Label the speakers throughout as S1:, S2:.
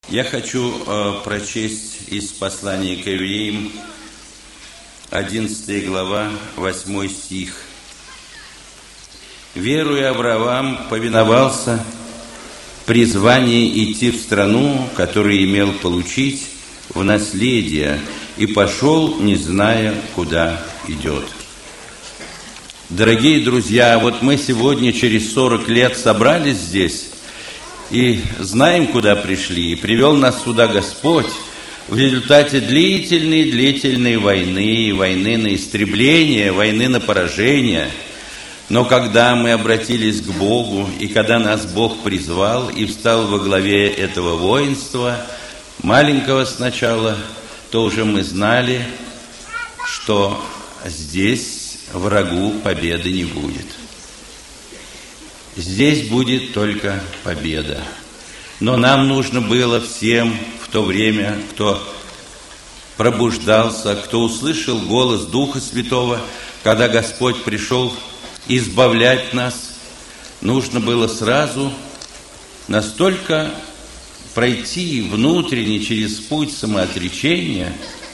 S1: Я хочу прочесть из послания к Евреям, 11 глава, 8 стих. «Веруя Авраам повиновался призванию идти в страну, которую имел получить в наследие, и пошел, не зная, куда идет». Дорогие друзья, вот мы сегодня через 40 лет собрались здесь и знаем, куда пришли, и привел нас сюда Господь в результате длительной войны, войны на истребление, войны на поражение. Но когда мы обратились к Богу, и когда нас Бог призвал и встал во главе этого воинства, маленького сначала, то уже мы знали, что здесь врагу победы не будет. Здесь будет только победа. Но нам нужно было всем в то время, кто пробуждался, кто услышал голос Духа Святого, когда Господь пришел избавлять нас, нужно было сразу настолько пройти внутренне через путь самоотречения,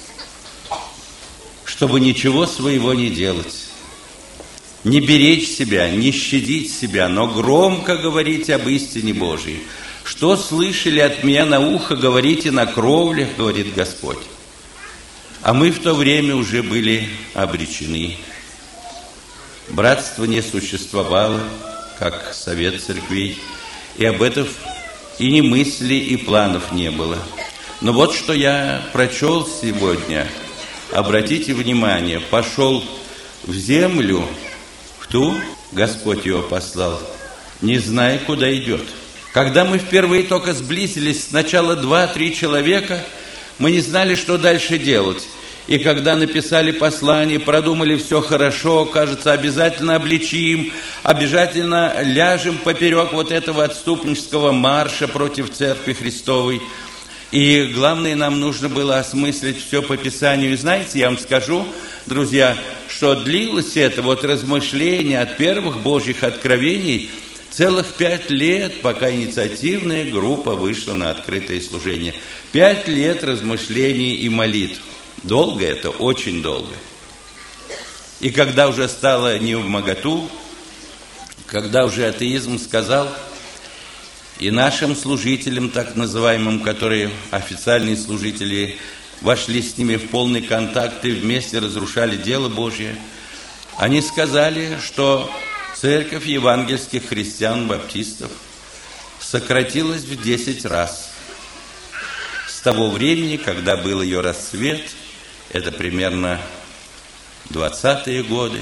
S1: чтобы ничего своего не делать. Не беречь себя, не щадить себя, но громко говорить об истине Божьей. Что слышали от меня на ухо, говорите на кровлях, говорит Господь. А мы в то время уже были обречены. Братство не существовало, как совет церквей, и об этом и ни мысли, и планов не было. Но вот что я прочел сегодня. Обратите внимание, пошел в землю, в ту Господь его послал, не зная, куда идет. Когда мы впервые только сблизились, сначала 2-3 человека, мы не знали, что дальше делать. И когда написали послание, продумали все хорошо, кажется, обязательно обличим, обязательно ляжем поперек вот этого отступнического марша против Церкви Христовой. И главное, нам нужно было осмыслить все по Писанию. И знаете, я вам скажу, друзья, что длилось это вот размышление от первых Божьих откровений целых 5 лет, пока инициативная группа вышла на открытое служение. 5 лет размышлений и молитв. Долго это, очень долго. И когда уже стало невмоготу, когда уже атеизм сказал, и нашим служителям, так называемым, которые официальные служители, вошли с ними в полный контакт и вместе разрушали дело Божье, они сказали, что церковь евангельских христиан-баптистов сократилась в 10 раз. С того времени, когда был ее расцвет, это примерно 20-е годы,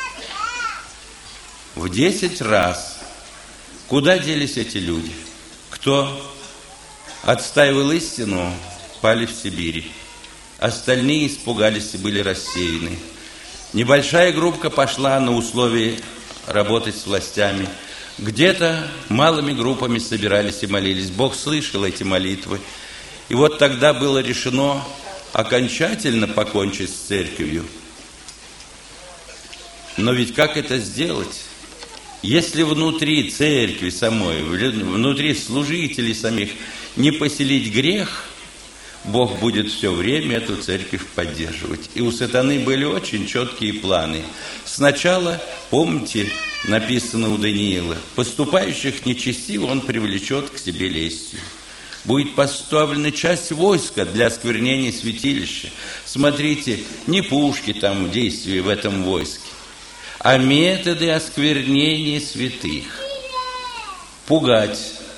S1: в 10 раз. Куда делись эти люди? Кто отстаивал истину, пали в Сибири. Остальные испугались и были рассеяны. Небольшая группа пошла на условия работать с властями. Где-то малыми группами собирались и молились. Бог слышал эти молитвы. И вот тогда было решено окончательно покончить с церковью. Но ведь как это сделать? Если внутри церкви самой, внутри служителей самих не поселить грех, Бог будет все время эту церковь поддерживать. И у сатаны были очень четкие планы. Сначала, помните, написано у Даниила, поступающих нечестиво он привлечет к себе лестью. Будет поставлена часть войска для осквернения святилища. Смотрите, не пушки там в действии в этом войске, а методы осквернения святых. Пугать,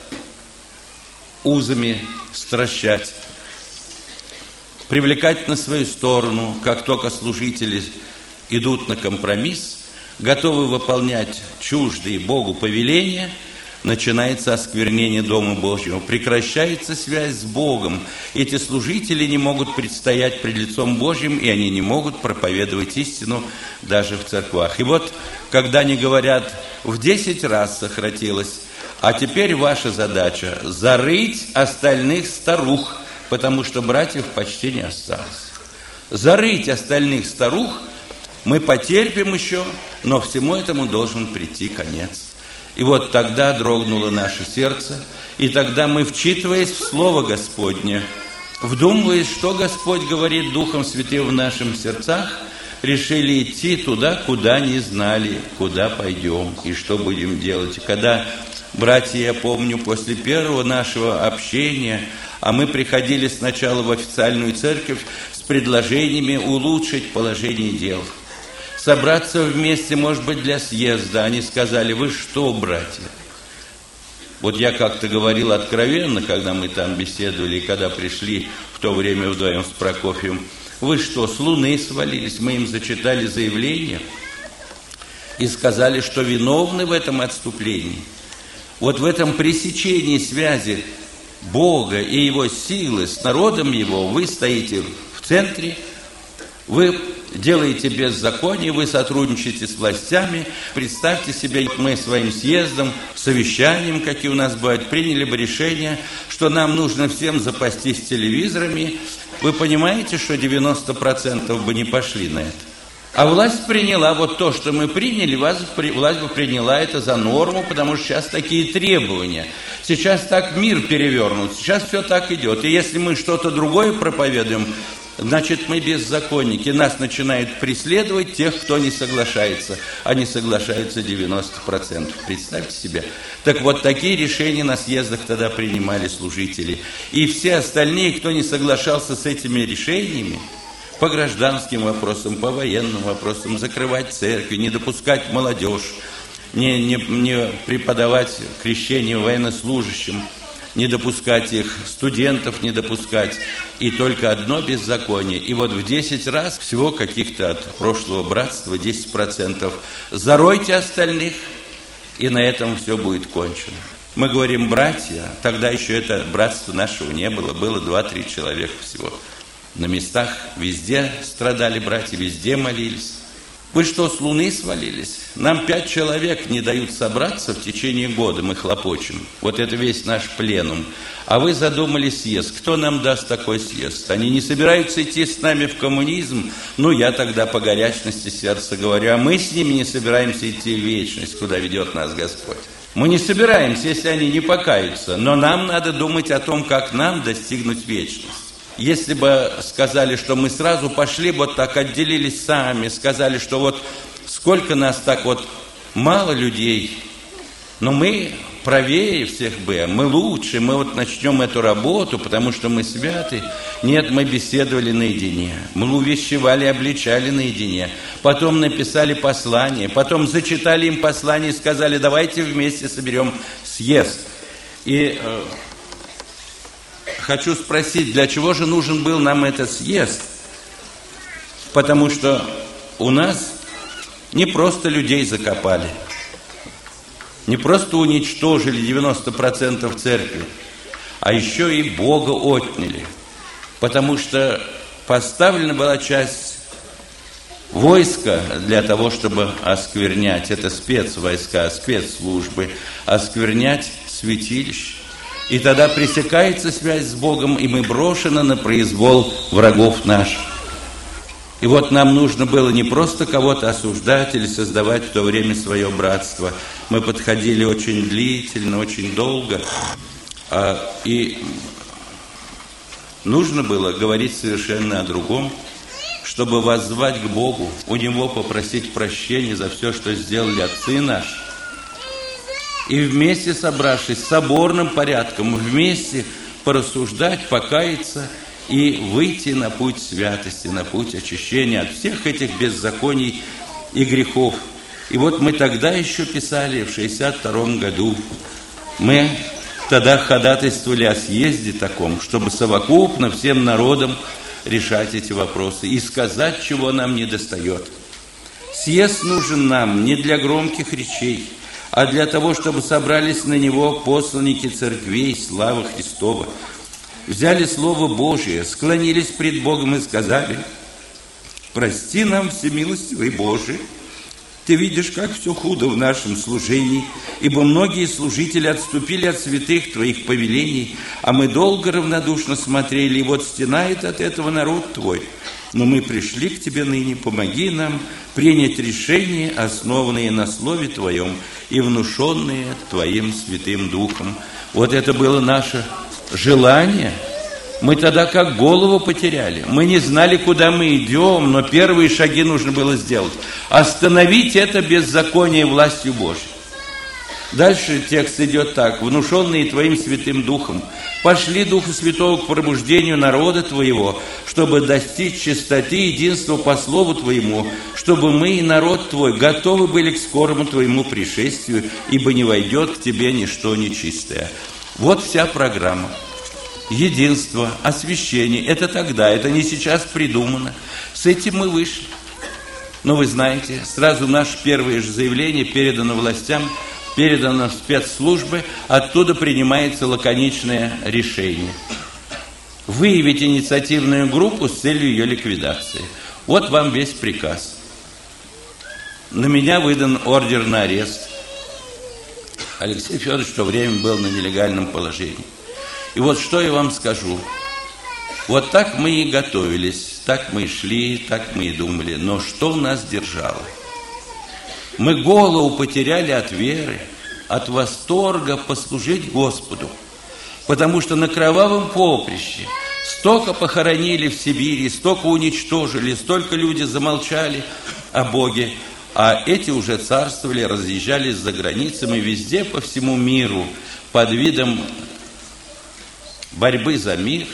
S1: узами стращать, привлекать на свою сторону. Как только служители идут на компромисс, готовы выполнять чуждые Богу повеления, начинается осквернение Дома Божьего, прекращается связь с Богом. Эти служители не могут предстоять пред лицом Божьим, и они не могут проповедовать истину даже в церквах. И вот, когда они говорят, в 10 раз сократилось, а теперь ваша задача – зарыть остальных старух, потому что братьев почти не осталось. Зарыть остальных старух, мы потерпим еще, но всему этому должен прийти конец. И вот тогда дрогнуло наше сердце, и тогда мы, вчитываясь в Слово Господне, вдумываясь, что Господь говорит Духом Святым в наших сердцах, решили идти туда, куда не знали, куда пойдем и что будем делать. И когда, братья, я помню, после первого нашего общения, а мы приходили сначала в официальную церковь с предложениями улучшить положение дел, собраться вместе, может быть, для съезда. Они сказали: вы что, братья? Вот я как-то говорил откровенно, когда мы там беседовали, и когда пришли в то время вдвоем с Прокофьевым: вы что, с луны свалились? Мы им зачитали заявление и сказали, что виновны в этом отступлении. Вот в этом пресечении связи Бога и Его силы с народом Его вы стоите в центре, вы делаете беззаконие, вы сотрудничаете с властями. Представьте себе, мы своим съездом, совещанием, какие у нас бывают, приняли бы решение, что нам нужно всем запастись телевизорами. Вы понимаете, что 90% бы не пошли на это? А власть приняла вот то, что мы приняли, власть бы приняла это за норму, потому что сейчас такие требования. Сейчас так мир перевернут, сейчас все так идет. И если мы что-то другое проповедуем, значит, мы беззаконники. Нас начинают преследовать тех, кто не соглашается. А не соглашаются 90%. Представьте себе. Так вот, такие решения на съездах тогда принимали служители. И все остальные, кто не соглашался с этими решениями, по гражданским вопросам, по военным вопросам, закрывать церкви, не допускать молодежь, не преподавать крещение военнослужащим, не допускать их, студентов не допускать, и только одно беззаконие. И вот в 10 раз всего каких-то от прошлого братства 10%. Заройте остальных, и на этом все будет кончено. Мы говорим братья, тогда еще это братство нашего не было, было 2-3 человека всего. На местах везде страдали братья, везде молились. Вы что, с луны свалились? Нам 5 человек не дают собраться в течение года, мы хлопочем. Вот это весь наш пленум. А вы задумали съезд. Кто нам даст такой съезд? Они не собираются идти с нами в коммунизм. Ну, я тогда по горячности сердца говорю, а мы с ними не собираемся идти в вечность, куда ведет нас Господь. Мы не собираемся, если они не покаются. Но нам надо думать о том, как нам достигнуть вечности. Если бы сказали, что мы сразу пошли, вот так отделились сами, сказали, что вот сколько нас так вот мало людей, но мы правее всех бы, мы лучше, мы вот начнем эту работу, потому что мы святы. Нет, мы беседовали наедине, мы увещевали, обличали наедине, потом написали послание, потом зачитали им послание и сказали, давайте вместе соберем съезд. И хочу спросить, для чего же нужен был нам этот съезд? Потому что у нас не просто людей закопали, не просто уничтожили 90% церкви, а еще и Бога отняли. Потому что поставлена была часть войска для того, чтобы осквернять, это спецвойска, спецслужбы, осквернять святилище. И тогда пресекается связь с Богом, и мы брошены на произвол врагов наших. И вот нам нужно было не просто кого-то осуждать или создавать в то время свое братство. Мы подходили очень длительно, очень долго. И нужно было говорить совершенно о другом, чтобы воззвать к Богу, у Него попросить прощения за все, что сделали отцы наши. И вместе собравшись, соборным порядком, вместе порассуждать, покаяться и выйти на путь святости, на путь очищения от всех этих беззаконий и грехов. И вот мы тогда еще писали, в 1962 году, мы тогда ходатайствовали о съезде таком, чтобы совокупно всем народам решать эти вопросы и сказать, чего нам недостает. Съезд нужен нам не для громких речей, а для того, чтобы собрались на него посланники церквей славы Христова, взяли Слово Божие, склонились пред Богом и сказали: «Прости нам, всемилостивый Боже, Ты видишь, как все худо в нашем служении, ибо многие служители отступили от святых Твоих повелений, а мы долго равнодушно смотрели, и вот стенает от этого народ Твой. Но мы пришли к Тебе ныне, помоги нам принять решения, основанные на Слове Твоем и внушенные Твоим Святым Духом. Вот это было наше желание. Мы тогда как голову потеряли. Мы не знали, куда мы идем, но первые шаги нужно было сделать. Остановить это беззаконие властью Божьей. Дальше текст идет так. Внушенные Твоим Святым Духом, пошли Духу Святого к пробуждению народа Твоего, чтобы достичь чистоты и единства по Слову Твоему, чтобы мы и народ Твой готовы были к скорому Твоему пришествию, ибо не войдет к Тебе ничто нечистое. Вот вся программа. Единство, освящение, это тогда, это не сейчас придумано. С этим мы вышли. Но вы знаете, сразу наше первое же заявление передано властям, передано в спецслужбы, оттуда принимается лаконичное решение. Выявить инициативную группу с целью ее ликвидации. Вот вам весь приказ. На меня выдан ордер на арест. Алексей Федорович в то время был на нелегальном положении. И вот что я вам скажу. Вот так мы и готовились, так мы и шли, так мы и думали. Но что нас держало? Мы голову потеряли от веры, от восторга послужить Господу. Потому что на кровавом поприще столько похоронили в Сибири, столько уничтожили, столько люди замолчали о Боге. А эти уже царствовали, разъезжались за границами везде по всему миру под видом борьбы за мир.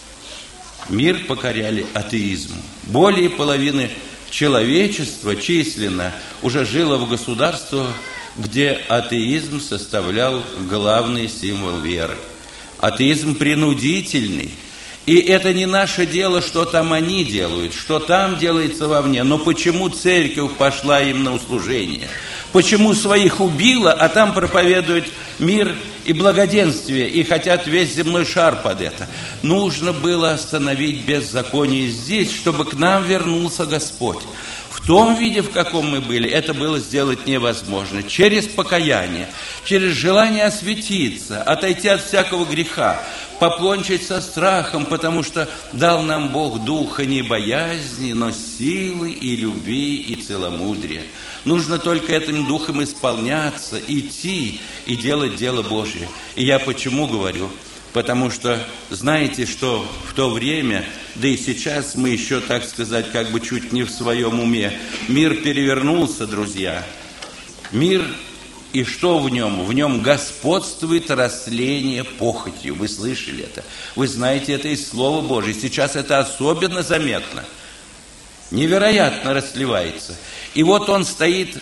S1: Мир покоряли атеизму. Более половины человечества численно уже жило в государствах, где атеизм составлял главный символ веры. Атеизм принудительный. И это не наше дело, что там они делают, что там делается вовне. Но почему церковь пошла им на услужение? Почему своих убила, а там проповедует мир и благоденствие, и хотят весь земной шар под это? Нужно было остановить беззаконие здесь, чтобы к нам вернулся Господь. В том виде, в каком мы были, это было сделать невозможно. Через покаяние, через желание осветиться, отойти от всякого греха, поклончить со страхом, потому что дал нам Бог духа не боязни, но силы и любви и целомудрия. Нужно только этим духом исполняться, идти и делать дело Божье. И я почему говорю? Потому что знаете, что в то время, да и сейчас мы еще, так сказать, как бы чуть не в своем уме. Мир перевернулся, друзья. Мир, и что в нем? В нем господствует растление похотью. Вы слышали это? Вы знаете это из Слова Божьего. Сейчас это особенно заметно. Невероятно расливается. И вот он стоит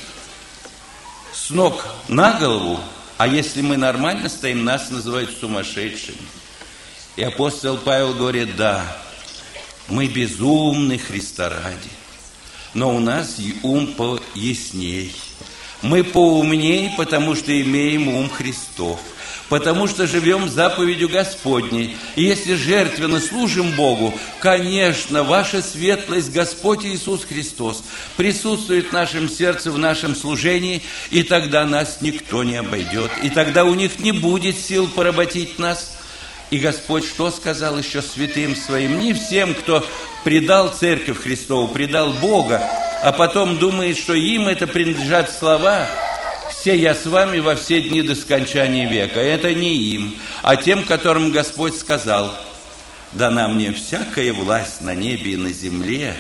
S1: с ног на голову. А если мы нормально стоим, нас называют сумасшедшими. И апостол Павел говорит, да, мы безумны Христа ради, но у нас ум поясней. Мы поумней, потому что имеем ум Христов, потому что живем заповедью Господней. И если жертвенно служим Богу, конечно, ваша светлость, Господь Иисус Христос, присутствует в нашем сердце, в нашем служении, и тогда нас никто не обойдет, и тогда у них не будет сил поработить нас. И Господь что сказал еще святым своим? Не всем, кто предал Церковь Христову, предал Бога, а потом думает, что им это принадлежат слова «Все я с вами во все дни до скончания века». Это не им, а тем, которым Господь сказал: «Дана мне всякая власть на небе и на земле,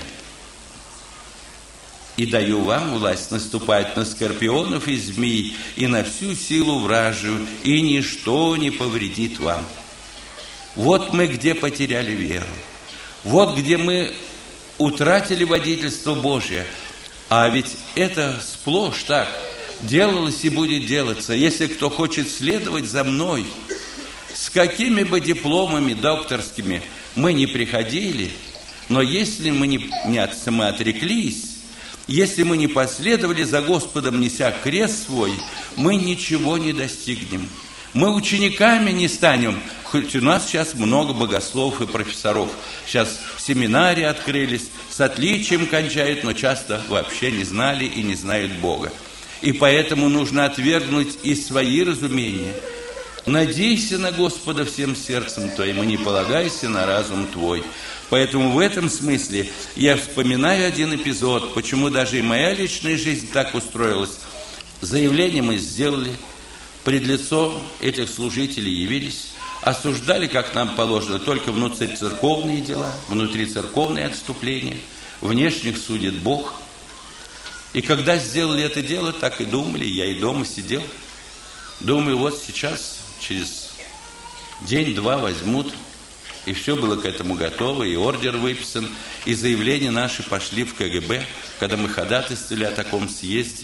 S1: и даю вам власть наступать на скорпионов и змей, и на всю силу вражию, и ничто не повредит вам». Вот мы где потеряли веру. Вот где мы утратили водительство Божие. А ведь это сплошь так делалось и будет делаться. Если кто хочет следовать за мной, с какими бы дипломами докторскими мы не приходили, но если мы не отреклись, если мы не последовали за Господом, неся крест свой, мы ничего не достигнем. Мы учениками не станем, хоть у нас сейчас много богословов и профессоров. Сейчас семинарии открылись, с отличием кончают, но часто вообще не знали и не знают Бога. И поэтому нужно отвергнуть и свои разумения. Надейся на Господа всем сердцем твоим и не полагайся на разум твой. Поэтому в этом смысле я вспоминаю один эпизод, почему даже и моя личная жизнь так устроилась. Заявление мы сделали, пред лицо этих служителей явились, осуждали, как нам положено, только внутрицерковные дела, внутрицерковные отступления, внешних судит Бог. И когда сделали это дело, так и думали, я и дома сидел. Думаю, вот сейчас, через день-два возьмут, и все было к этому готово, и ордер выписан, и заявления наши пошли в КГБ, когда мы ходатайствовали о таком съезде.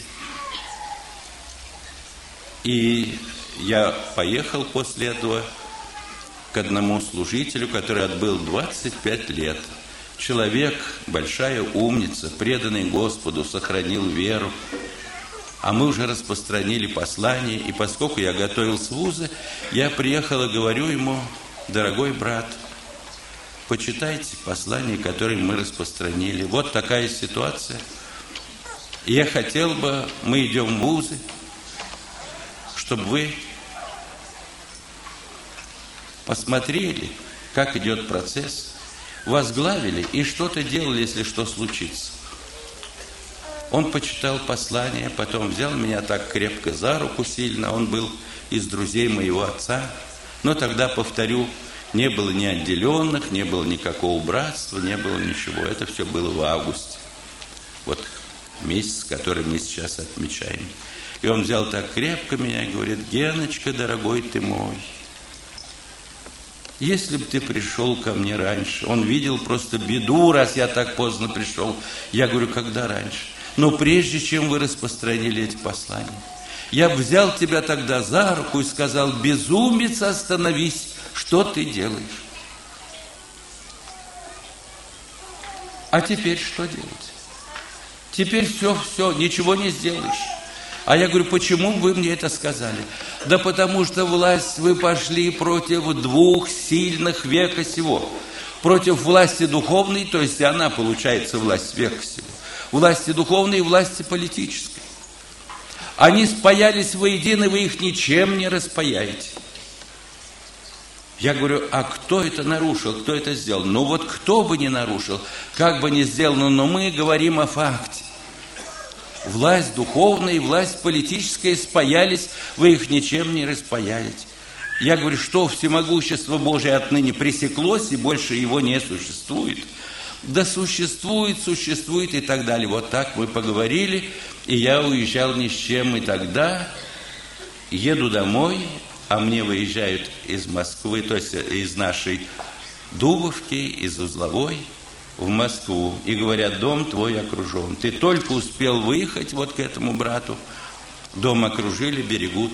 S1: И я поехал после этого к одному служителю, который отбыл 25 лет. Человек, большая умница, преданный Господу, сохранил веру. А мы уже распространили послание, и поскольку я готовился в вузы, я приехал и говорю ему: дорогой брат, почитайте послание, которое мы распространили. Вот такая ситуация. И я хотел бы, мы идем в вузы, чтобы вы посмотрели, как идет процесс, возглавили и что-то делали, если что случится. Он почитал послание, потом взял меня так крепко за руку сильно. Он был из друзей моего отца. Но тогда, повторю, не было ни отделенных, не было никакого братства, не было ничего. Это все было в августе. Вот месяц, который мы сейчас отмечаем. И он взял так крепко меня и говорит: Геночка, дорогой ты мой, если бы ты пришел ко мне раньше. Он видел просто беду, раз я так поздно пришел. Я говорю: когда раньше? Но прежде чем вы распространили эти послания, я бы взял тебя тогда за руку и сказал: безумец, остановись, что ты делаешь? А теперь что делать? Теперь все, ничего не сделаешь. А я говорю: почему вы мне это сказали? Да потому что власть, вы пошли против двух сильных века сего. Против власти духовной, то есть она, получается, власть века сего. Власти духовной и власти политической. Они спаялись воедино, вы их ничем не распаяете. Я говорю: а кто это нарушил, кто это сделал? Ну вот кто бы ни нарушил, как бы ни сделано, но мы говорим о факте. Власть духовная и власть политическая спаялись, вы их ничем не распаяете. Я говорю: что всемогущество Божие отныне пресеклось, и больше его не существует? Да существует и так далее. Вот так мы поговорили, и я уезжал ни с чем. И тогда еду домой, а мне выезжают из Москвы, то есть из нашей Дубовки, из Узловой, в Москву, и говорят: дом твой окружен. Ты только успел выехать вот к этому брату, дом окружили, берегут.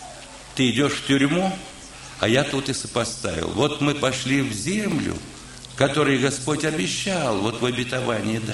S1: Ты идешь в тюрьму, а я тут и сопоставил. Вот мы пошли в землю, которую Господь обещал вот в обетовании дать,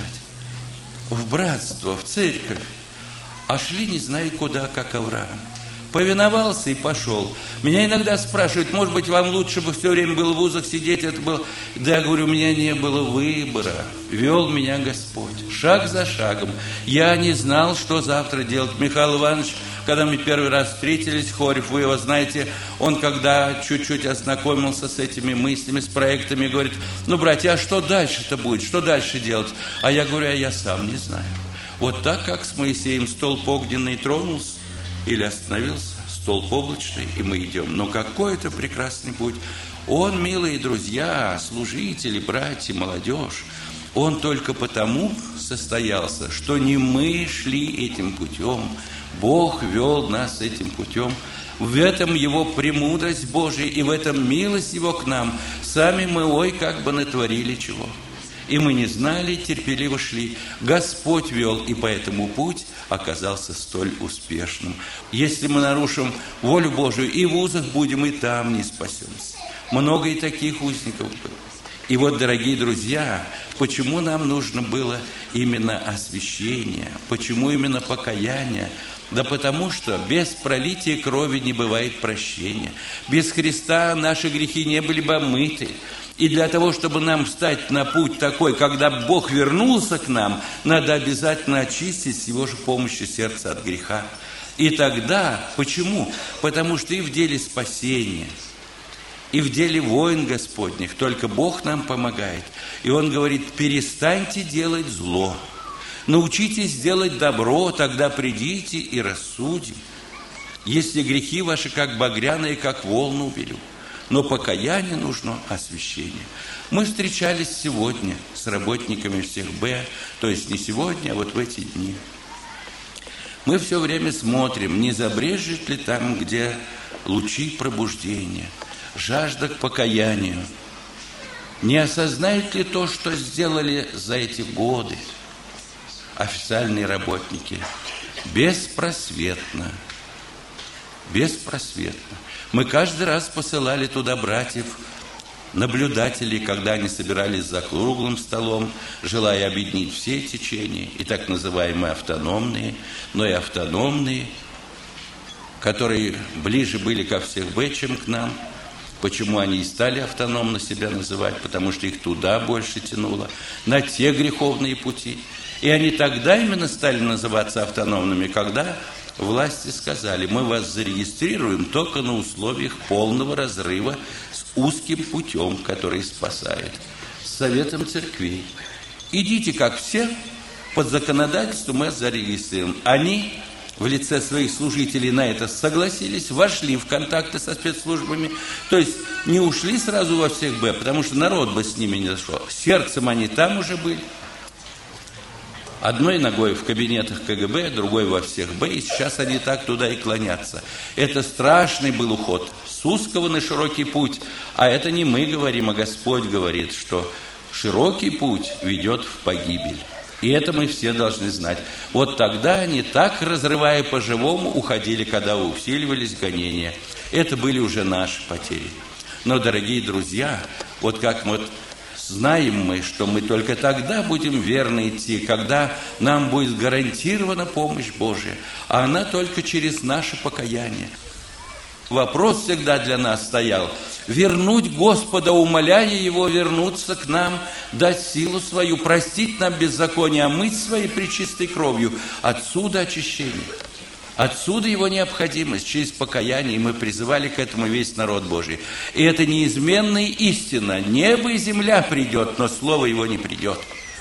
S1: в братство, в церковь, а шли не знаю куда, как Авраам. Повиновался и пошел. Меня иногда спрашивают: может быть, вам лучше бы все время было в вузах сидеть? Это было... Да, я говорю, у меня не было выбора. Вел меня Господь, шаг за шагом. Я не знал, что завтра делать. Михаил Иванович, когда мы первый раз встретились, Хорев, вы его знаете, он когда чуть-чуть ознакомился с этими мыслями, с проектами, говорит: ну, братья, а что дальше-то будет? Что дальше делать? А я говорю: а я сам не знаю. Вот так, как с Моисеем столб огненный тронулся, или остановился, столб облачный, и мы идем. Но какой это прекрасный путь! Он, милые друзья, служители, братья, молодежь, он только потому состоялся, что не мы шли этим путем, Бог вел нас этим путем. В этом Его премудрость Божия и в этом милость Его к нам. Сами мы, ой, как бы натворили чего. И мы не знали, терпеливо шли. Господь вел, и поэтому путь оказался столь успешным. Если мы нарушим волю Божию, и в вузах будем, и там не спасемся. Много и таких узников было. И вот, дорогие друзья, почему нам нужно было именно освящение, почему именно покаяние? Да потому что без пролития крови не бывает прощения. Без Христа наши грехи не были бы омыты. И для того, чтобы нам встать на путь такой, когда Бог вернулся к нам, надо обязательно очистить с Его же помощью сердце от греха. И тогда, почему? Потому что и в деле спасения, и в деле войн Господних только Бог нам помогает. И Он говорит: перестаньте делать зло, научитесь делать добро, тогда придите и рассудим. Если грехи ваши, как багряные, как волну убелю. Но покаяние нужно освящение. Мы встречались сегодня с работниками всех Б, то есть не сегодня, а вот в эти дни. Мы все время смотрим, не забрежет ли там, где лучи пробуждения, жажда к покаянию, не осознают ли то, что сделали за эти годы официальные работники. Беспросветно. Беспросветно. Мы каждый раз посылали туда братьев, наблюдателей, когда они собирались за круглым столом, желая объединить все течения, и так называемые автономные, но и автономные, которые ближе были ко всех Б, чем к нам. Почему они и стали автономно себя называть? Потому что их туда больше тянуло, на те греховные пути. И они тогда именно стали называться автономными, когда власти сказали: мы вас зарегистрируем только на условиях полного разрыва с узким путем, который спасает, с советом церквей. Идите, как все, под законодательство мы вас зарегистрируем. Они в лице своих служителей на это согласились, вошли в контакты со спецслужбами, то есть не ушли сразу во всех Б, потому что народ бы с ними не дошел. Сердцем они там уже были. Одной ногой в кабинетах КГБ, другой во всех Б, и сейчас они так туда и клонятся. Это страшный был уход с узкого на широкий путь. А это не мы говорим, а Господь говорит, что широкий путь ведет в погибель. И это мы все должны знать. Вот тогда они, так разрывая по-живому, уходили, когда усиливались гонения. Это были уже наши потери. Но, дорогие друзья, вот как вот знаем мы, что мы только тогда будем верно идти, когда нам будет гарантирована помощь Божия, а она только через наше покаяние. Вопрос всегда для нас стоял: вернуть Господа, умоляя Его вернуться к нам, дать силу свою, простить нам беззаконие, омыть своей пречистой кровью. Отсюда очищение. Отсюда его необходимость через покаяние, и мы призывали к этому весь народ Божий. И это неизменная истина. Небо и земля придет, но Слово Его не придет.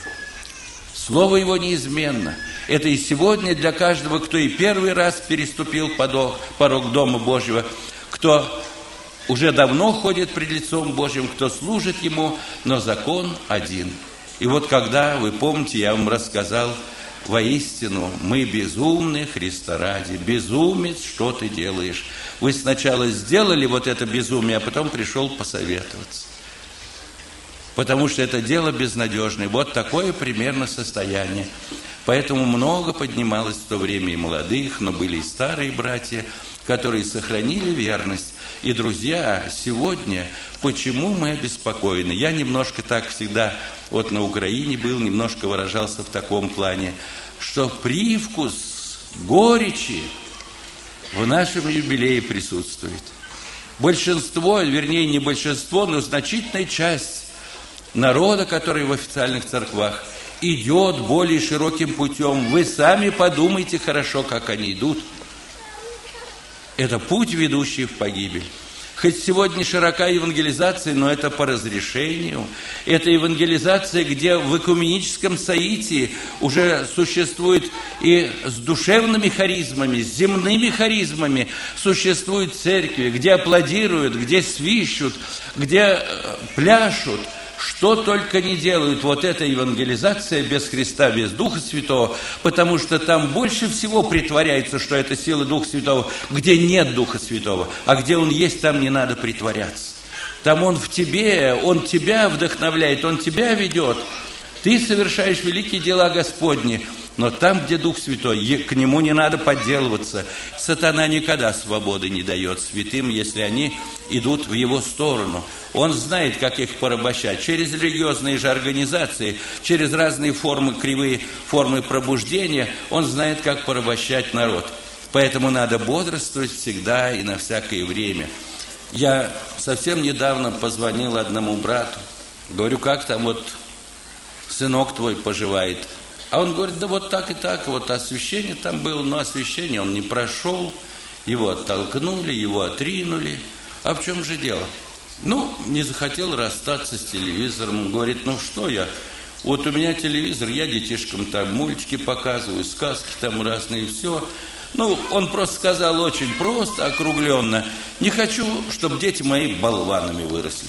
S1: Слово Его неизменно. Это и сегодня для каждого, кто и первый раз переступил порог Дома Божьего, кто уже давно ходит пред лицом Божьим, кто служит Ему, но закон один. И вот когда, вы помните, я вам рассказал, воистину, мы безумны Христа ради. Безумец, что ты делаешь? Вы сначала сделали вот это безумие, а потом пришел посоветоваться. Потому что это дело безнадежное. Вот такое примерно состояние. Поэтому много поднималось в то время и молодых, но были и старые братья, которые сохранили верность. И, друзья, сегодня почему мы обеспокоены? Я немножко так всегда, вот на Украине был, немножко выражался в таком плане, что привкус горечи в нашем юбилее присутствует. Большинство, вернее, не большинство, но значительная часть народа, который в официальных церквах, идет более широким путем. Вы сами подумайте хорошо, как они идут. Это путь, ведущий в погибель. Хоть сегодня широка евангелизация, но это по разрешению. Это евангелизация, где в экуменическом соитии уже существует и с душевными харизмами, с земными харизмами существуют церкви, где аплодируют, где свищут, где пляшут. Что только не делают, вот эта евангелизация без Христа, без Духа Святого, потому что там больше всего притворяется, что это сила Духа Святого, где нет Духа Святого, а где Он есть, там не надо притворяться. Там Он в тебе, Он тебя вдохновляет, Он тебя ведет. Ты совершаешь великие дела Господни, но там, где Дух Святой, к Нему не надо подделываться. Сатана никогда свободы не дает святым, если они идут в его сторону. Он знает, как их порабощать. Через религиозные же организации, через разные формы, кривые формы пробуждения, он знает, как порабощать народ. Поэтому надо бодрствовать всегда и на всякое время. Я совсем недавно позвонил одному брату. Говорю, как там вот сынок твой поживает? А он говорит, да вот так и так, вот освящение там было, но освящение он не прошел, его оттолкнули, его отринули. А в чем же дело? Ну, не захотел расстаться с телевизором. Говорит, ну что я, вот у меня телевизор, я детишкам там мультики показываю, сказки там разные, все. Ну, он просто сказал очень просто, округленно, не хочу, чтобы дети мои болванами выросли.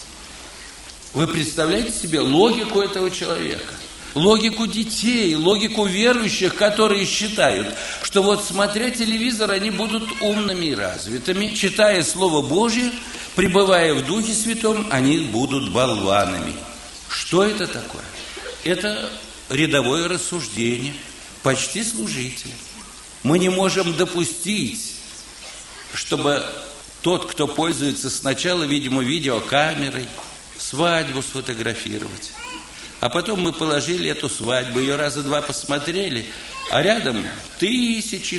S1: Вы представляете себе логику этого человека? Логику детей, логику верующих, которые считают, что вот смотря телевизор, они будут умными и развитыми, читая Слово Божье, пребывая в Духе Святом, они будут болванами. Что это такое? Это рядовое рассуждение, почти служитель. Мы не можем допустить, чтобы тот, кто пользуется сначала, видимо, видеокамерой, свадьбу сфотографировать. А потом мы положили эту свадьбу, ее раза два посмотрели, а рядом тысячи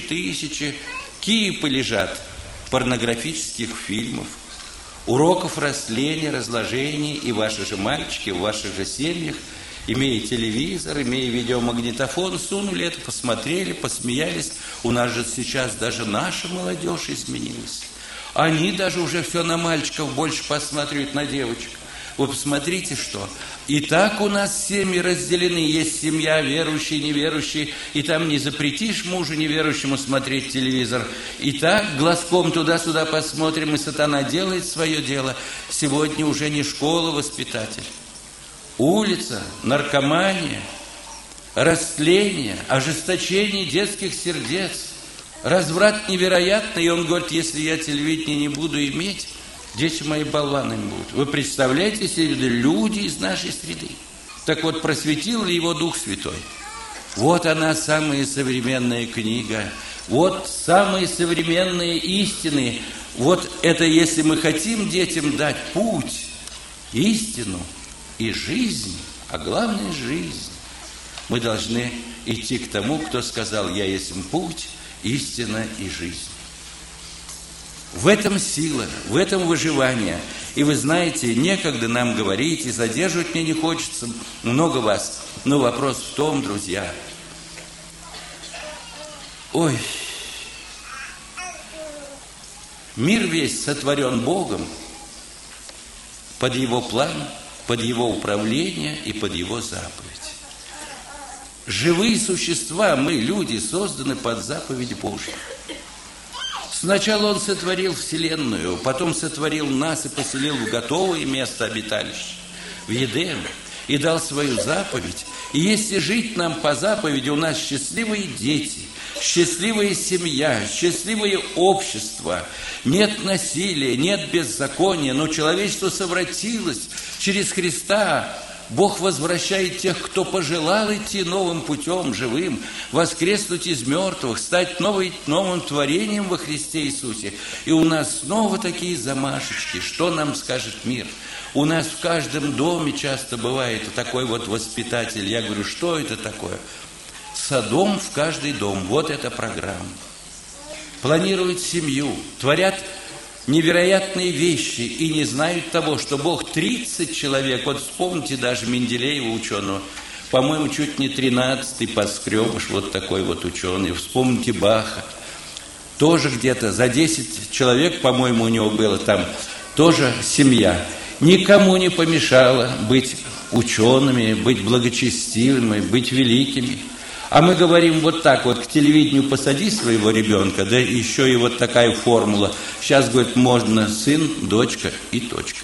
S1: кипы лежат порнографических фильмов, уроков растления, разложения, и ваши же мальчики в ваших же семьях, имея телевизор, имея видеомагнитофон, сунули это, посмотрели, посмеялись. У нас же сейчас даже наша молодежь изменилась. Они даже уже все на мальчиков больше посматривают, на девочек. Вы посмотрите, что. И так у нас семьи разделены. Есть семья верующая, неверующая. И там не запретишь мужу неверующему смотреть телевизор. И так глазком туда-сюда посмотрим, и сатана делает свое дело. Сегодня уже не школа воспитатель. Улица, наркомания, растление, ожесточение детских сердец, разврат невероятный. И он говорит, если я телевидение не буду иметь, дети мои болванами будут. Вы представляете себе, люди из нашей среды. Так вот, просветил ли его Дух Святой? Вот она, самая современная книга. Вот самые современные истины. Вот это, если мы хотим детям дать путь, истину и жизнь, а главное жизнь, мы должны идти к тому, кто сказал, я есть путь, истина и жизнь. В этом сила, в этом выживание. И вы знаете, некогда нам говорить, и задерживать мне не хочется много вас. Но вопрос в том, друзья, мир весь сотворен Богом под Его план, под Его управление и под Его заповедь. Живые существа, мы, люди, созданы под заповедь Божью. Сначала Он сотворил Вселенную, потом сотворил нас и поселил в готовое место обиталища, в Едем, и дал свою заповедь. И если жить нам по заповеди, у нас счастливые дети, счастливая семья, счастливое общество, нет насилия, нет беззакония, но человечество совратилось через Христа. Бог возвращает тех, кто пожелал идти новым путем, живым, воскреснуть из мертвых, стать новым творением во Христе Иисусе. И у нас снова такие замашечки. Что нам скажет мир? У нас в каждом доме часто бывает такой вот воспитатель. Я говорю, что это такое? Содом в каждый дом. Вот эта программа. Планируют семью, творят невероятные вещи и не знают того, что Бог 30 человек, вот вспомните даже Менделеева ученого, по-моему, чуть не 13-й Поскребыш, вот такой вот ученый, вспомните Баха, тоже где-то за 10 человек, по-моему, у него было там, тоже семья, никому не помешало быть учеными, быть благочестивыми, быть великими. А мы говорим вот так вот, к телевидению посади своего ребенка, да еще и вот такая формула. Сейчас, говорит, можно сын, дочка и точка.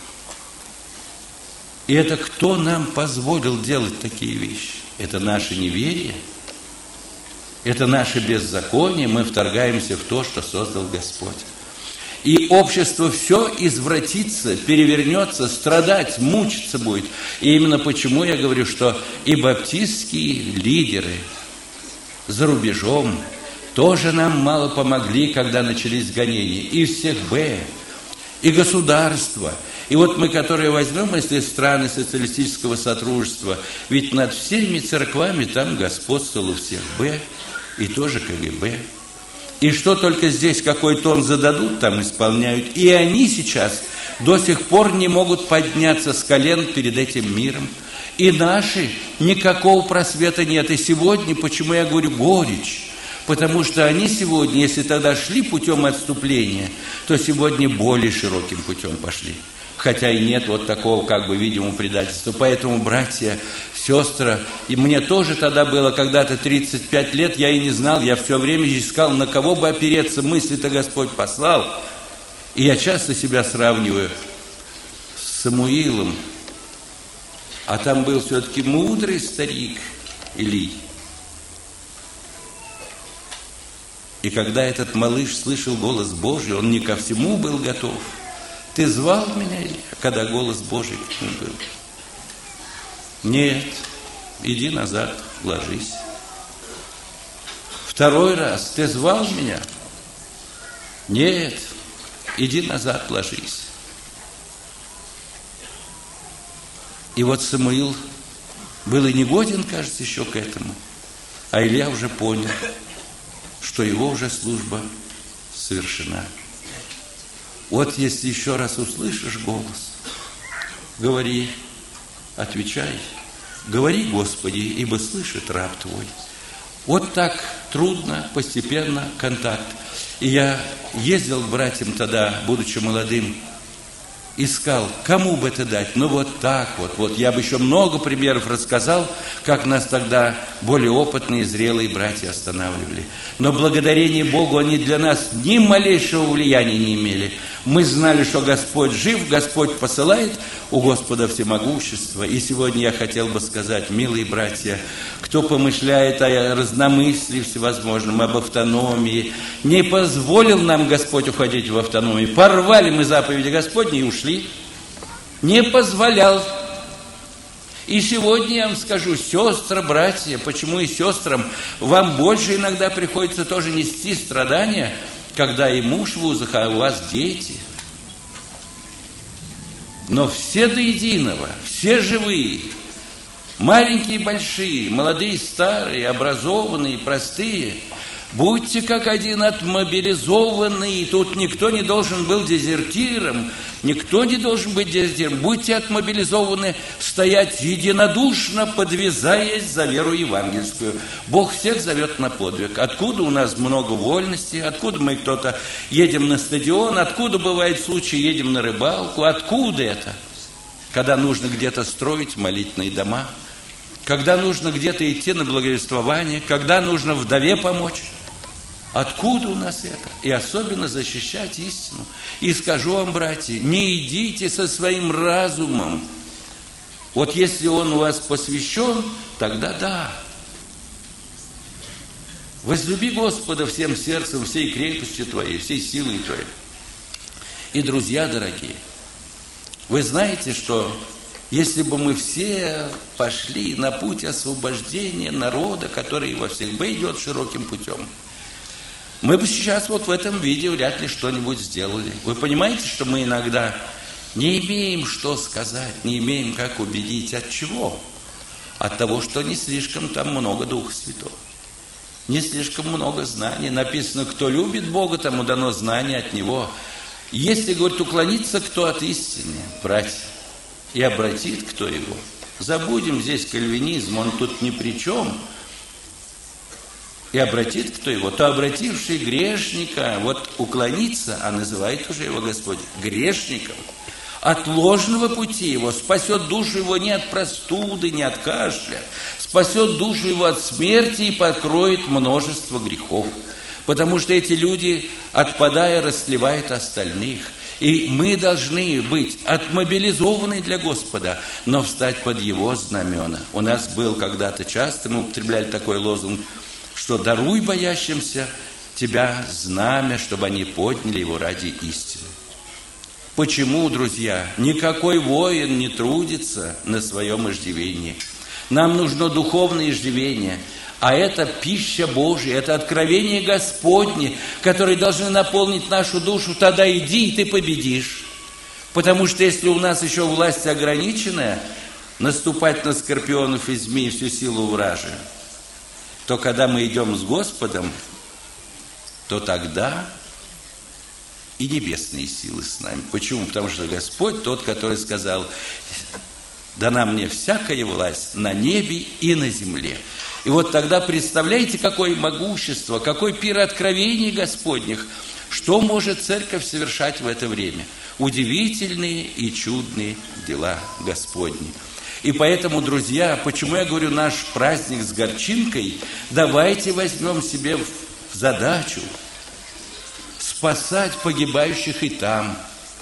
S1: И это кто нам позволил делать такие вещи? Это наше неверие, это наше беззаконие, мы вторгаемся в то, что создал Господь. И общество все извратится, перевернется, страдать, мучиться будет. И именно почему я говорю, что и баптистские лидеры за рубежом тоже нам мало помогли, когда начались гонения. И всех и государство. И вот мы, которые возьмем, если страны социалистического сотрудничества, ведь над всеми церквами там господствовало всех и тоже КГБ. И что только здесь какой тон зададут, там исполняют. И они сейчас до сих пор не могут подняться с колен перед этим миром. И наши никакого просвета нет. И сегодня, почему я говорю горечь? Потому что они сегодня, если тогда шли путем отступления, то сегодня более широким путем пошли. Хотя и нет вот такого, как бы, видимого предательства. Поэтому, братья, сестры, и мне тоже тогда было когда-то 35 лет, я и не знал, я все время искал, на кого бы опереться, мысли-то Господь послал. И я часто себя сравниваю с Самуилом, а там был все-таки мудрый старик Илий. И когда этот малыш слышал голос Божий, он не ко всему был готов. Ты звал меня, Илья, когда голос Божий к нему был? Нет, иди назад, ложись. Второй раз, ты звал меня? Нет, иди назад, ложись. И вот Самуил был и не годен, кажется, еще к этому. А Илья уже понял, что его уже служба совершена. Вот если еще раз услышишь голос, говори, отвечай, говори, Господи, ибо слышит раб Твой. Вот так трудно, постепенно контакт. И я ездил к братьям тогда, будучи молодым, искал, кому бы это дать. Ну вот так вот. Я бы еще много примеров рассказал, как нас тогда более опытные, зрелые братья останавливали. Но благодарение Богу они для нас ни малейшего влияния не имели. Мы знали, что Господь жив, Господь посылает, у Господа всемогущество. И сегодня я хотел бы сказать, милые братья, кто помышляет о разномыслии всевозможном, об автономии, не позволил нам Господь уходить в автономию. Порвали мы заповеди Господни и ушли. Не позволял. И сегодня я вам скажу, сестры, братья, почему и сестрам вам больше иногда приходится тоже нести страдания, когда и муж в узах, а у вас дети. Но все до единого, все живые, маленькие и большие, молодые и старые, образованные, простые, будьте как один отмобилизованный. Тут никто не должен был дезертиром, никто не должен быть дезертиром. Будьте отмобилизованы, стоять единодушно, подвязаясь за веру евангельскую. Бог всех зовет на подвиг. Откуда у нас много вольности, откуда мы кто-то едем на стадион, откуда бывает случай, едем на рыбалку, откуда это? Когда нужно где-то строить молитвенные дома, когда нужно где-то идти на благовествование, когда нужно вдове помочь. Откуда у нас это? И особенно защищать истину. И скажу вам, братья, не идите со своим разумом. Вот если он у вас посвящен, тогда да. Возлюби Господа всем сердцем, всей крепостью твоей, всей силой твоей. И, друзья дорогие, вы знаете, что если бы мы все пошли на путь освобождения народа, который во всегда идет широким путем, мы бы сейчас вот в этом виде вряд ли что-нибудь сделали. Вы понимаете, что мы иногда не имеем что сказать, не имеем как убедить. От чего? От того, что не слишком там много Духа Святого. Не слишком много знаний. Написано, кто любит Бога, тому дано знание от Него. Если, говорит, уклонится кто от истины, братья, и обратит кто его. Забудем здесь кальвинизм, он тут ни при чем. И обратит кто его, то обративший грешника, вот уклонится, а называет уже его Господь грешником, от ложного пути его, спасет душу его не от простуды, не от кашля, спасет душу его от смерти и покроет множество грехов. Потому что эти люди, отпадая, расслевают остальных. И мы должны быть отмобилизованы для Господа, но встать под Его знамена. У нас был когда-то часто, мы употребляли такой лозунг, что даруй боящимся Тебя знамя, чтобы они подняли его ради истины. Почему, друзья, никакой воин не трудится на своем иждивении? Нам нужно духовное иждивение, а это пища Божья, это откровение Господне, которые должны наполнить нашу душу. Тогда иди, и ты победишь. Потому что если у нас еще власть ограниченная, наступать на скорпионов и змей всю силу вражию, то когда мы идем с Господом, то тогда и небесные силы с нами. Почему? Потому что Господь тот, который сказал: дана мне всякая власть на небе и на земле. И вот тогда представляете, какое могущество, какой пир откровений Господних, что может церковь совершать в это время. Удивительные и чудные дела Господни. И поэтому, друзья, почему я говорю наш праздник с горчинкой, давайте возьмем себе в задачу спасать погибающих и там,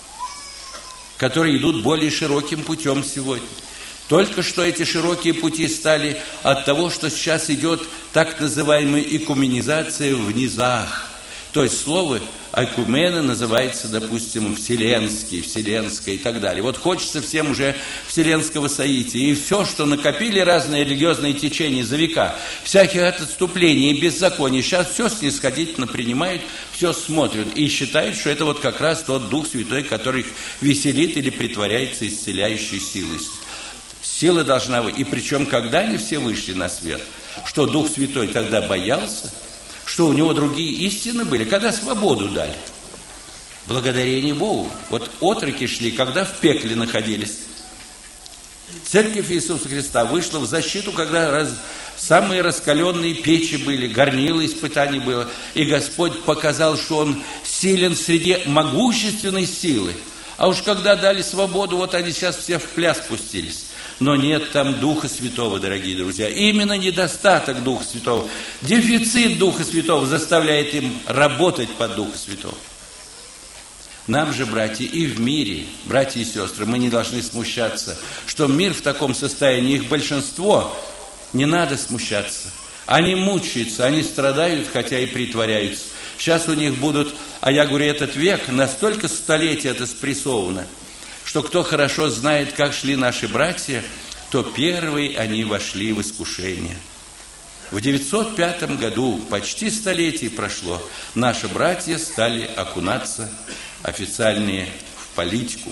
S1: которые идут более широким путем сегодня. Только что эти широкие пути стали от того, что сейчас идет так называемая экуменизация в низах. То есть слово «экумена» называется, допустим, вселенский, вселенское и так далее. Вот хочется всем уже вселенского соития. И все, что накопили разные религиозные течения за века, всякие отступления и беззакония, сейчас все снисходительно принимают, все смотрят и считают, что это вот как раз тот Дух Святой, который их веселит или притворяется исцеляющей силой. Сила должна быть. И причем, когда они все вышли на свет, что Дух Святой тогда боялся, что у него другие истины были, когда свободу дали. Благодарение Богу. Вот отроки шли, когда в пекле находились. Церковь Иисуса Христа вышла в защиту, когда самые раскаленные печи были, горнило испытаний было. И Господь показал, что Он силен среди могущественной силы. А уж когда дали свободу, вот они сейчас все в пляс пустились. Но нет там Духа Святого, дорогие друзья. Именно недостаток Духа Святого, дефицит Духа Святого заставляет им работать под Духа Святого. Нам же, братья, и в мире, братья и сестры, мы не должны смущаться, что мир в таком состоянии, их большинство, не надо смущаться. Они мучаются, они страдают, хотя и притворяются. Сейчас у них будут, а я говорю, этот век, настолько столетий это спрессовано, что кто хорошо знает, как шли наши братья, то первые они вошли в искушение. В 905 году, почти столетие прошло, наши братья стали окунаться официальные в политику.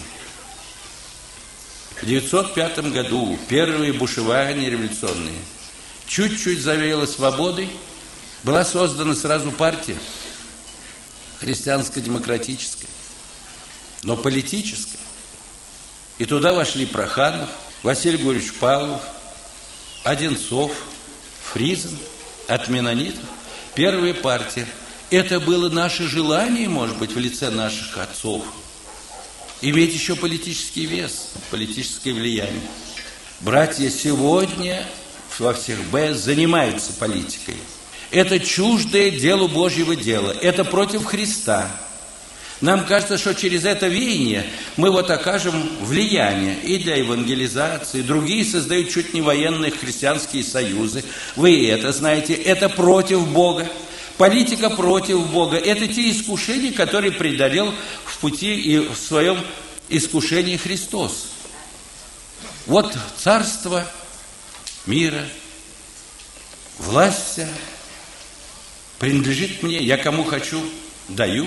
S1: В 905 году первые бушевания революционные, чуть-чуть завеяло свободой, была создана сразу партия христианско-демократическая, но политическая. И туда вошли Проханов, Василий Григорьевич Павлов, Одинцов, Фризен, от меннонитов. Первая партия. Это было наше желание, может быть, в лице наших отцов. Иметь еще политический вес, политическое влияние. Братья сегодня во всех занимаются политикой. Это чуждое делу Божьего дела. Это против Христа. Нам кажется, что через это веяние мы вот окажем влияние и для евангелизации. Другие создают чуть не военные христианские союзы. Вы это знаете. Это против Бога. Политика против Бога. Это те искушения, которые преодолел в пути и в своем искушении Христос. Вот царство мира, власть вся принадлежит мне. Я кому хочу даю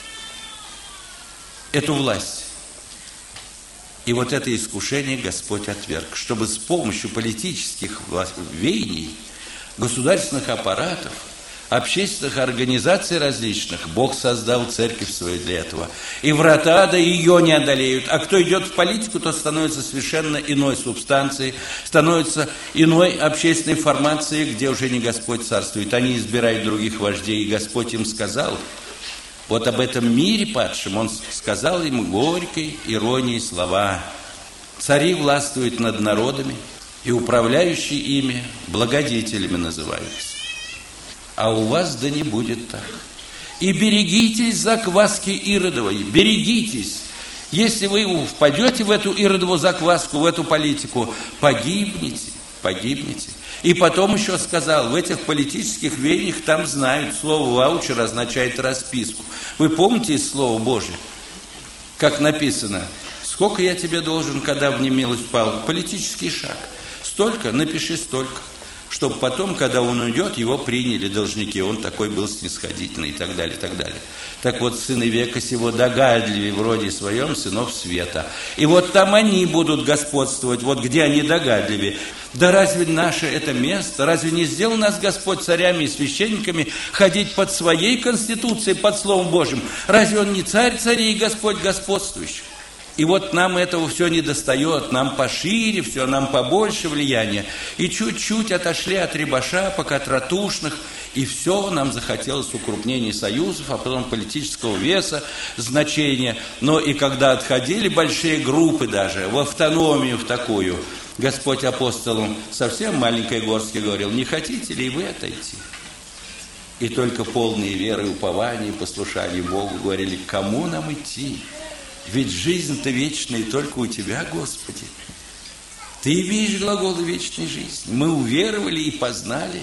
S1: эту власть. И вот это искушение Господь отверг, чтобы с помощью политических веяний, государственных аппаратов, общественных организаций различных Бог создал церковь свою для этого. И врата до ее не одолеют. А кто идет в политику, то становится совершенно иной субстанцией, становится иной общественной формацией, где уже не Господь царствует. Они избирают других вождей, и Господь им сказал, вот об этом мире падшем, Он сказал им горькой иронией слова: цари властвуют над народами, и управляющие ими благодетелями называются. А у вас да не будет так. И берегитесь закваски Иродовой, берегитесь. Если вы впадете в эту Иродову закваску, в эту политику, погибнете, погибнете. И потом еще сказал, в этих политических веяниях там знают, слово ваучер означает расписку. Вы помните из Слова Божия, как написано, сколько я тебе должен, когда в немилость пал? Политический шаг. Столько, напиши столько. чтобы потом, когда он уйдет, его приняли должники, он такой был снисходительный и так далее, и так далее. Так вот, сыны века сего догадливее в роде своем сынов света. И вот там они будут господствовать, вот где они догадливее. Да разве наше это место, разве не сделал нас Господь царями и священниками ходить под своей конституцией, под Словом Божьим? Разве Он не царь царей и Господь господствующий? И вот нам этого все не достает, нам пошире все, нам побольше влияния. И чуть-чуть отошли от ребаша, пока от ратушных, и все, нам захотелось укрупнения союзов, а потом политического веса, значения. Но и когда отходили большие группы даже, в автономию в такую, Господь апостолам совсем маленькой горстке говорил: не хотите ли вы отойти? И только полные веры, упования и послушания Богу говорили: кому нам идти? Ведь жизнь-то вечная только у Тебя, Господи. Ты видишь глаголы вечной жизни. Мы уверовали и познали,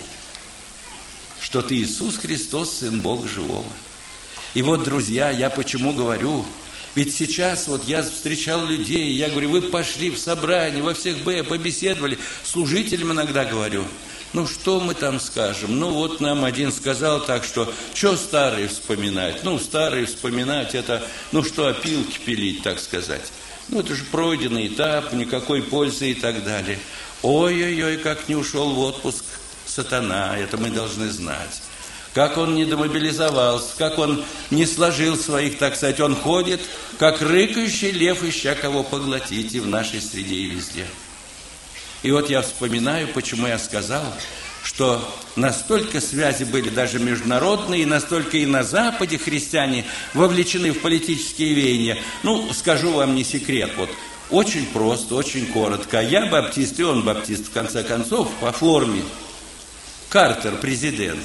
S1: что Ты Иисус Христос, Сын Бога Живого. И вот, друзья, я почему говорю, ведь сейчас вот я встречал людей, я говорю: вы пошли в собрание, во всех побеседовали, служителям иногда говорю: ну, что мы там скажем? Ну, вот нам один сказал так, что старые вспоминать? Ну, старые вспоминать, это, ну, что опилки пилить, так сказать. Ну, это же пройденный этап, никакой пользы и так далее. Ой-ой-ой, как не ушел в отпуск сатана, это мы должны знать. Как он не демобилизовался, как он не сложил своих, так сказать, он ходит, как рыкающий лев, ища кого поглотить и в нашей среде, и везде. И вот я вспоминаю, почему я сказал, что настолько связи были даже международные, и настолько и на Западе христиане вовлечены в политические веяния. Ну, скажу вам не секрет, вот очень просто, очень коротко. Я баптист, и он баптист, в конце концов, по форме. Картер, президент,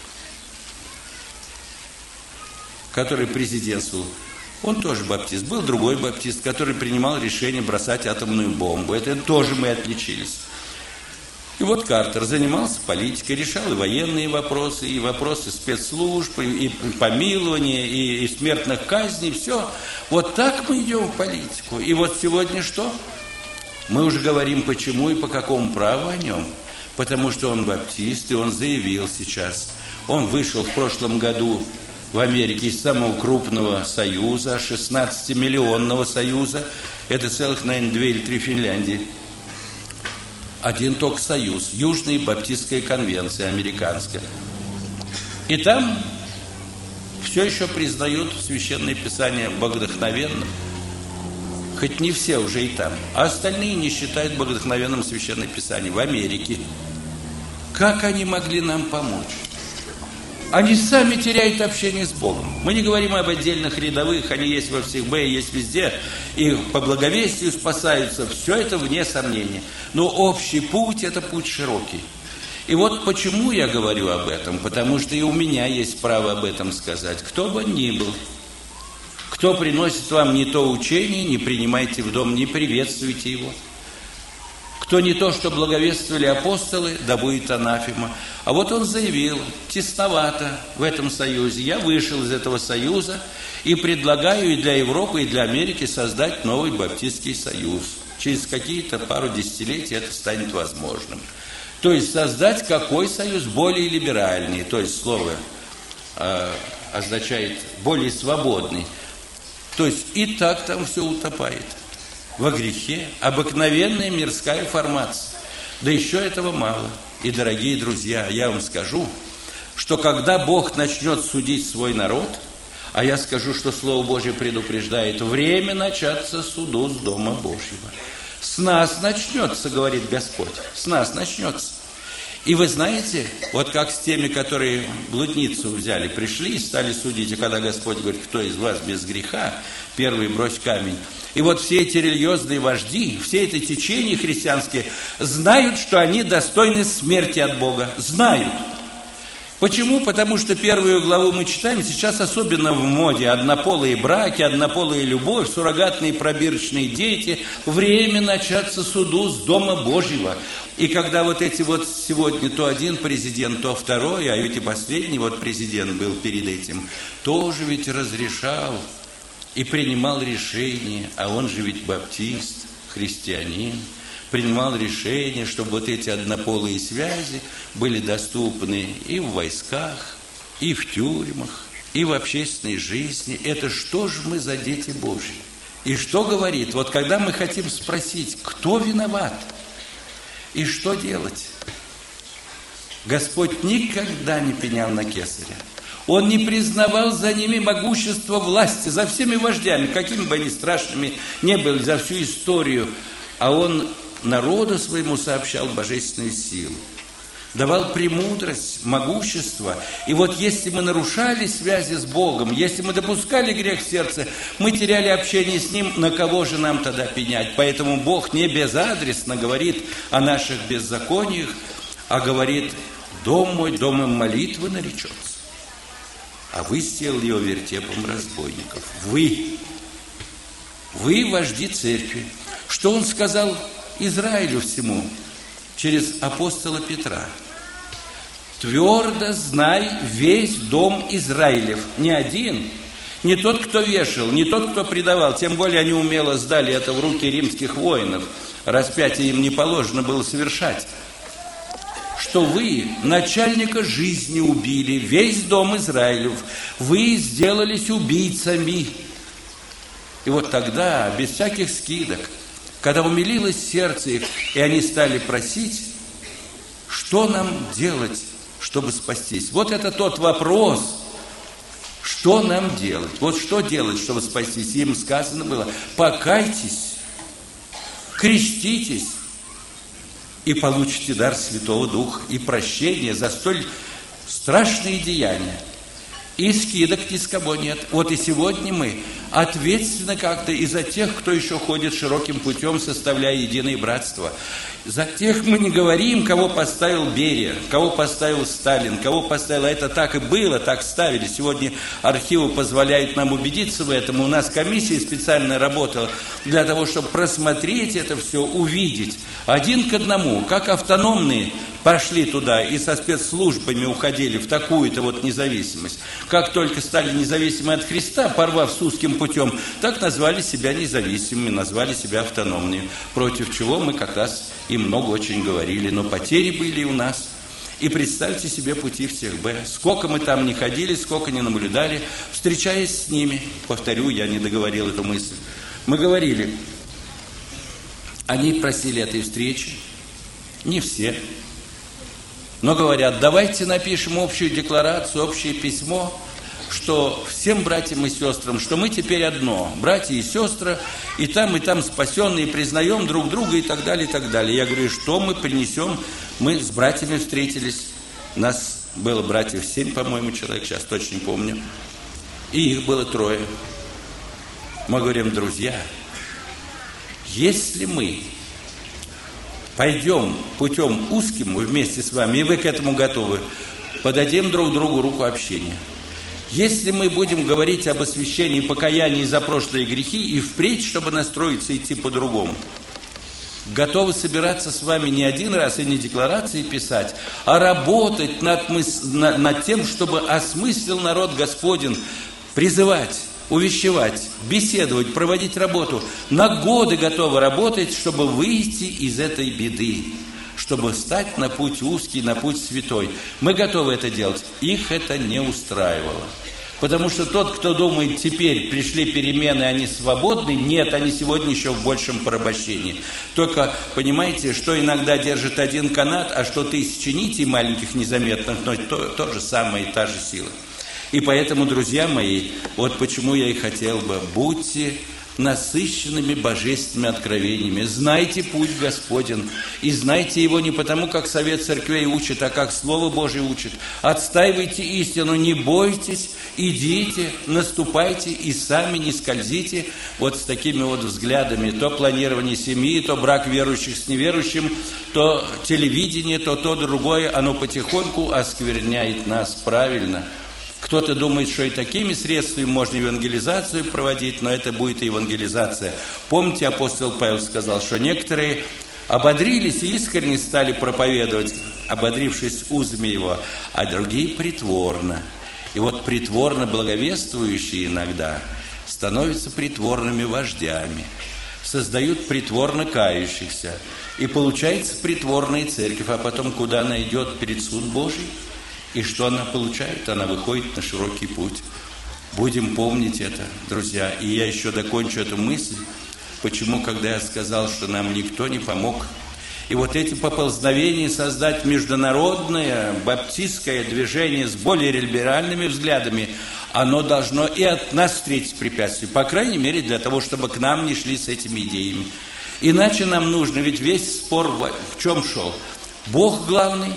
S1: который президентствовал, он тоже баптист. Был другой баптист, который принимал решение бросать атомную бомбу. Это тоже мы отличились. И вот Картер занимался политикой, решал и военные вопросы, и вопросы спецслужб, и помилования, и смертных казней, все. Вот так мы идем в политику. И вот сегодня что? Мы уже говорим, почему и по какому праву о нем. Потому что он баптист, и он заявил сейчас. Он вышел в прошлом году в Америке из самого крупного союза, 16-миллионного союза. Это целых, наверное, 2 или 3 Финляндии. Один только союз. Южная Баптистская конвенция американская. И там все еще признают Священное Писание богодухновенным. Хоть не все уже и там. А остальные не считают богодухновенным Священное Писание в Америке. Как они могли нам помочь? Они сами теряют общение с Богом. Мы не говорим об отдельных рядовых, они есть во всех есть везде, и по благовестию спасаются. Все это вне сомнения. Но общий путь – это путь широкий. И вот почему я говорю об этом. Потому что и у меня есть право об этом сказать. Кто бы ни был, кто приносит вам не то учение, не принимайте в дом, не приветствуйте его. Кто не то, что благовествовали апостолы, да будет анафема. А вот он заявил: тесновато в этом союзе. Я вышел из этого союза и предлагаю и для Европы, и для Америки создать новый баптистский союз. Через какие-то пару десятилетий это станет возможным. То есть создать какой союз? Более либеральный. То есть слово означает более свободный. То есть и так там все утопает. Во грехе, обыкновенная мирская формация. Да еще этого мало. И, дорогие друзья, я вам скажу, что когда Бог начнет судить свой народ, а я скажу, что Слово Божье предупреждает: время начаться суду с Дома Божьего. С нас начнется, говорит Господь, с нас начнется. И вы знаете, вот как с теми, которые блудницу взяли, пришли и стали судить, и когда Господь говорит: кто из вас без греха, первый брось камень. И вот все эти религиозные вожди, все эти течения христианские знают, что они достойны смерти от Бога. Знают. Почему? Потому что первую главу мы читаем, сейчас особенно в моде однополые браки, однополая любовь, суррогатные пробирочные дети. Время начаться суду с Дома Божьего. И когда вот эти вот сегодня то один президент, то второй, а ведь и последний вот президент был перед этим, тоже ведь разрешал и принимал решения, а он же ведь баптист, христианин. принимал решение, чтобы вот эти однополые связи были доступны и в войсках, и в тюрьмах, и в общественной жизни. Это что же мы за дети Божьи? И что говорит? Вот когда мы хотим спросить, кто виноват и что делать? Господь никогда не пенял на кесаря. Он не признавал за ними могущество власти, за всеми вождями, какими бы они страшными ни были за всю историю. А он народу своему сообщал божественную силу, давал премудрость, могущество. И вот если мы нарушали связи с Богом, если мы допускали грех в сердце, мы теряли общение с Ним, на кого же нам тогда пенять? Поэтому Бог не безадресно говорит о наших беззакониях, а говорит: «Дом мой домом молитвы наречется, а вы сделали его вертепом разбойников». Вы вожди церкви. Что он сказал Израилю всему через апостола Петра? «Твердо знай весь дом Израилев». Не один, не тот, кто вешал, не тот, кто предавал. Тем более они умело сдали это в руки римских воинов. Распятие им не положено было совершать. Что вы начальника жизни убили, весь дом Израилев. Вы сделались убийцами. И вот тогда, без всяких скидок, когда умилилось сердце их, и они стали просить, что нам делать, чтобы спастись? Вот это тот вопрос, что нам делать? Вот что делать, чтобы спастись? Им сказано было: покайтесь, креститесь, и получите дар Святого Духа и прощение за столь страшные деяния. И скидок ни с кого нет. Вот и сегодня мы ответственны как-то и за тех, кто еще ходит широким путем, составляя единое братство. За тех мы не говорим, кого поставил Берия, кого поставил Сталин, кого поставил. Это так и было, так ставили. Сегодня архивы позволяют нам убедиться в этом. У нас комиссия специально работала для того, чтобы просмотреть это все, увидеть. Один к одному, как автономные пошли туда и со спецслужбами уходили в такую-то вот независимость. Как только стали независимы от Христа, порвав с узким путем, так назвали себя независимыми, назвали себя автономными. Против чего мы как раз и много очень говорили. Но потери были и у нас. И представьте себе пути всех Б. Сколько мы там не ходили, сколько не наблюдали, встречаясь с ними. Повторю, я не договорил эту мысль. Мы говорили, они просили этой встречи, не все. Но говорят: давайте напишем общую декларацию, общее письмо, что всем братьям и сестрам, что мы теперь одно, братья и сестры, и там спасенные, признаем друг друга и так далее, и так далее. Я говорю: что мы принесем? Мы с братьями встретились, нас было братьев 7, по-моему, человек, сейчас точно не помню, и их было 3. Мы говорим: друзья, если мы пойдем путем узким вместе с вами, и вы к этому готовы, подадим друг другу руку общения. Если мы будем говорить об освящении, покаянии за прошлые грехи, и впредь, чтобы настроиться, идти по-другому, готовы собираться с вами не один раз и не декларации писать, а работать над тем, чтобы осмыслил народ Господень, призывать, увещевать, беседовать, проводить работу. На годы готовы работать, чтобы выйти из этой беды, чтобы встать на путь узкий, на путь святой. Мы готовы это делать. Их это не устраивало. Потому что тот, кто думает, теперь пришли перемены, они свободны, нет, они сегодня еще в большем порабощении. Только понимаете, что иногда держит один канат, а что 1000 нитей маленьких незаметных, но то же самое и та же сила. И поэтому, друзья мои, вот почему я и хотел бы: будьте насыщенными божественными откровениями, знайте путь Господень, и знайте его не потому, как совет церквей учит, а как Слово Божие учит. Отстаивайте истину, не бойтесь, идите, наступайте и сами не скользите вот с такими вот взглядами. То планирование семьи, то брак верующих с неверующим, то телевидение, то другое, оно потихоньку оскверняет нас правильно. Кто-то думает, что и такими средствами можно евангелизацию проводить, но это будет евангелизация. Помните, апостол Павел сказал, что некоторые ободрились и искренне стали проповедовать, ободрившись узами его, а другие притворно. И вот притворно благовествующие иногда становятся притворными вождями, создают притворно кающихся. И получается притворная церковь, а потом куда она идет перед суд Божий? И что она получает? Она выходит на широкий путь. Будем помнить это, друзья. И я еще докончу эту мысль. Почему, когда я сказал, что нам никто не помог, и вот эти поползновения создать международное баптистское движение с более либеральными взглядами, оно должно и от нас встретить препятствия, по крайней мере, для того, чтобы к нам не шли с этими идеями. Иначе нам нужно, ведь весь спор в чем шел? Бог главный,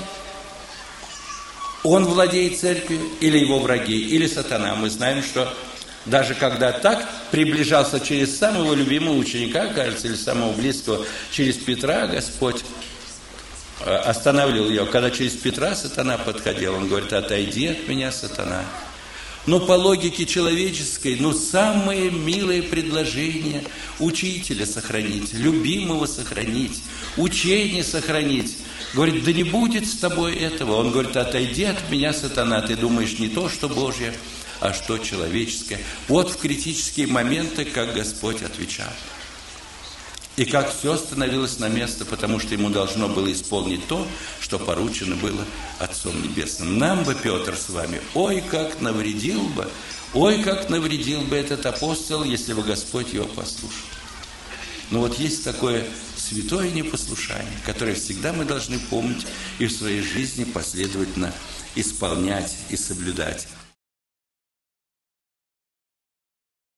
S1: Он владеет церковью, или его враги, или сатана. Мы знаем, что даже когда так приближался через самого любимого ученика, кажется, или самого близкого, через Петра, Господь останавливал его. Когда через Петра сатана подходил, он говорит: отойди от меня, сатана. Но по логике человеческой, самое милое предложение учителя сохранить, любимого сохранить, учение сохранить. Говорит: да не будет с тобой этого. Он говорит: отойди от меня, сатана, ты думаешь не то, что Божье, а что человеческое. Вот в критические моменты, как Господь отвечал. И как все становилось на место, потому что ему должно было исполнить то, что поручено было Отцом Небесным. Нам бы, Петр, с вами, ой, как навредил бы этот апостол, если бы Господь его послушал. Но вот есть такое святое непослушание, которое всегда мы должны помнить и в своей жизни последовательно исполнять и соблюдать.